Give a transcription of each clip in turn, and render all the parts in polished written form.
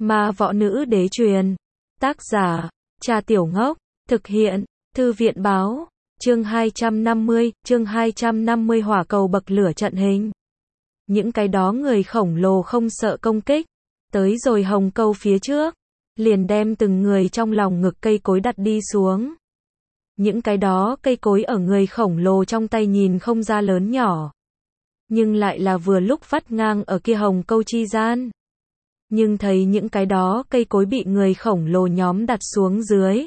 Ma Võ Nữ Đế truyền. Tác giả, Trà Tiểu Ngốc. Thực hiện, Thư viện Báo. Chương 250 hỏa cầu bậc lửa trận hình. Những cái đó người khổng lồ không sợ công kích. Tới rồi hồng câu phía trước. Liền đem từng người trong lòng ngực cây cối đặt đi xuống. Những cái đó cây cối ở người khổng lồ trong tay nhìn không ra lớn nhỏ. Nhưng lại là vừa lúc vắt ngang ở kia hồng câu chi gian. Nhưng thấy những cái đó cây cối bị người khổng lồ nhóm đặt xuống dưới.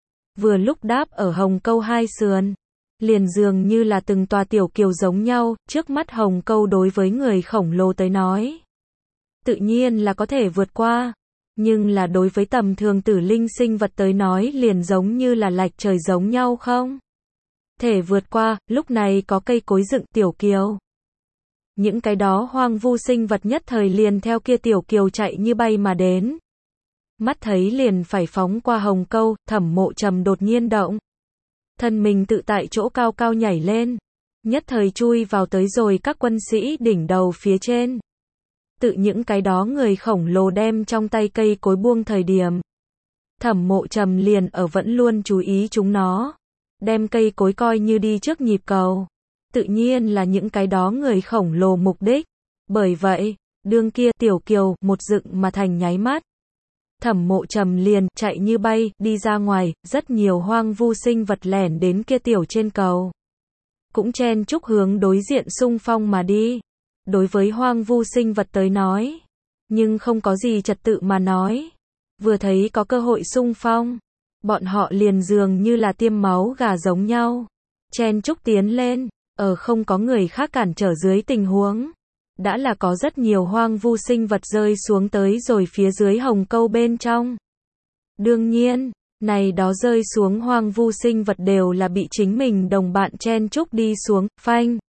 Vừa lúc đáp ở hồng câu hai sườn. Liền dường như là từng tòa tiểu kiều giống nhau, trước mắt hồng câu đối với người khổng lồ tới nói. Tự nhiên là có thể vượt qua. Nhưng là đối với tầm thường tử linh sinh vật tới nói liền giống như là lạch trời giống nhau không? Thể vượt qua, lúc này có cây cối dựng tiểu kiều. Những cái đó hoang vu sinh vật nhất thời liền theo kia tiểu kiều chạy như bay mà đến. Mắt thấy liền phải phóng qua hồng câu, Thẩm Mộ Trầm đột nhiên động. Thân mình tự tại chỗ cao cao nhảy lên. Nhất thời chui vào tới rồi các quân sĩ đỉnh đầu phía trên. Tự những cái đó người khổng lồ đem trong tay cây cối buông thời điểm. Thẩm Mộ Trầm liền ở vẫn luôn chú ý chúng nó. Đem cây cối coi như đi trước nhịp cầu. Tự nhiên là những cái đó người khổng lồ mục đích. Bởi vậy, đương kia tiểu kiều một dựng mà thành nháy mắt. Thẩm Mộ Trầm liền chạy như bay đi ra ngoài, rất nhiều hoang vu sinh vật lẻn đến kia tiểu trên cầu. Cũng chen chúc hướng đối diện xung phong mà đi. Đối với hoang vu sinh vật tới nói, nhưng không có gì trật tự mà nói. Vừa thấy có cơ hội xung phong, bọn họ liền dường như là tiêm máu gà giống nhau. Chen chúc tiến lên, ở không có người khác cản trở dưới tình huống. Đã là có rất nhiều hoang vu sinh vật rơi xuống tới rồi phía dưới hồng câu bên trong. Đương nhiên, này đó rơi xuống hoang vu sinh vật đều là bị chính mình đồng bạn chen chúc đi xuống, phanh.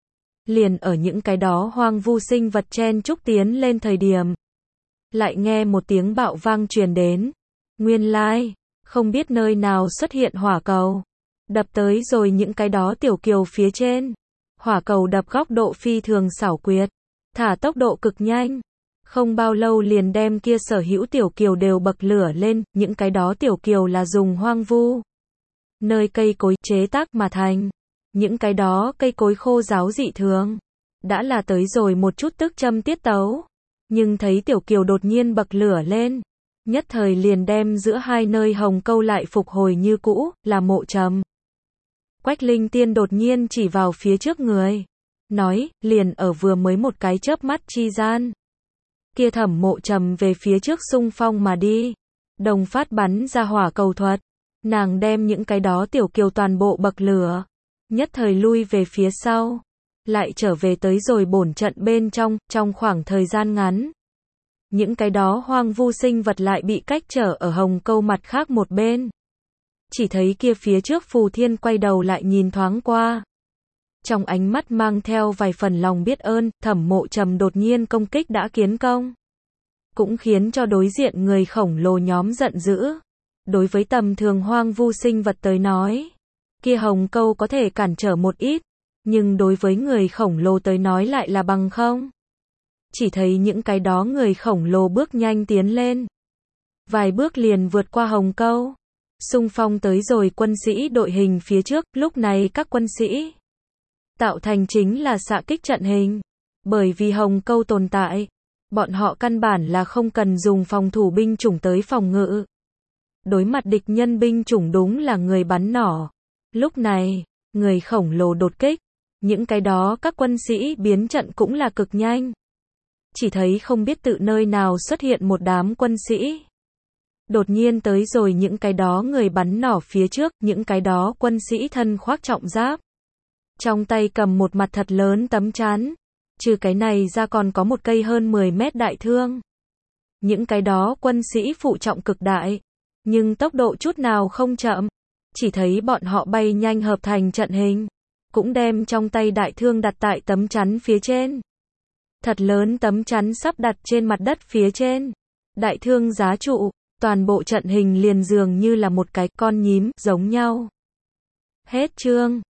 Liền ở những cái đó hoang vu sinh vật chen chúc tiến lên thời điểm. Lại nghe một tiếng bạo vang truyền đến. Nguyên lai, không biết nơi nào xuất hiện hỏa cầu. Đập tới rồi những cái đó tiểu kiều phía trên. Hỏa cầu đập góc độ phi thường xảo quyệt. Thả tốc độ cực nhanh. Không bao lâu liền đem kia sở hữu tiểu kiều đều bậc lửa lên. Những cái đó tiểu kiều là dùng hoang vu nơi cây cối chế tác mà thành. Những cái đó cây cối khô ráo dị thường. Đã là tới rồi một chút tức châm tiết tấu. Nhưng thấy tiểu kiều đột nhiên bậc lửa lên. Nhất thời liền đem giữa hai nơi hồng câu lại phục hồi như cũ, là Mộ Trầm. Quách Linh Tiên đột nhiên chỉ vào phía trước người. Nói, liền ở vừa mới một cái chớp mắt chi gian. Kia Thẩm Mộ Trầm về phía trước xung phong mà đi. Đồng phát bắn ra hỏa cầu thuật. Nàng đem những cái đó tiểu kiều toàn bộ bậc lửa. Nhất thời lui về phía sau. Lại trở về tới rồi bổn trận bên trong khoảng thời gian ngắn. Những cái đó hoang vu sinh vật lại bị cách trở ở hồng câu mặt khác một bên. Chỉ thấy kia phía trước Phù Thiên quay đầu lại nhìn thoáng qua. Trong ánh mắt mang theo vài phần lòng biết ơn, Thẩm Mộ Trầm đột nhiên công kích đã kiến công. Cũng khiến cho đối diện người khổng lồ nhóm giận dữ. Đối với tầm thường hoang vu sinh vật tới nói, kia hồng câu có thể cản trở một ít, nhưng đối với người khổng lồ tới nói lại là bằng không. Chỉ thấy những cái đó người khổng lồ bước nhanh tiến lên. Vài bước liền vượt qua hồng câu. Xung phong tới rồi quân sĩ đội hình phía trước, lúc này các quân sĩ tạo thành chính là xạ kích trận hình. Bởi vì hồng câu tồn tại, bọn họ căn bản là không cần dùng phòng thủ binh chủng tới phòng ngự. Đối mặt địch nhân binh chủng đúng là người bắn nỏ. Lúc này, người khổng lồ đột kích, những cái đó các quân sĩ biến trận cũng là cực nhanh. Chỉ thấy không biết tự nơi nào xuất hiện một đám quân sĩ. Đột nhiên tới rồi những cái đó người bắn nỏ phía trước, những cái đó quân sĩ thân khoác trọng giáp. Trong tay cầm một mặt thật lớn tấm chắn. Trừ cái này ra còn có một cây hơn 10 mét đại thương. Những cái đó quân sĩ phụ trọng cực đại. Nhưng tốc độ chút nào không chậm. Chỉ thấy bọn họ bay nhanh hợp thành trận hình. Cũng đem trong tay đại thương đặt tại tấm chắn phía trên. Thật lớn tấm chắn sắp đặt trên mặt đất phía trên. Đại thương giá trụ. Toàn bộ trận hình liền dường như là một cái con nhím giống nhau. Hết chương.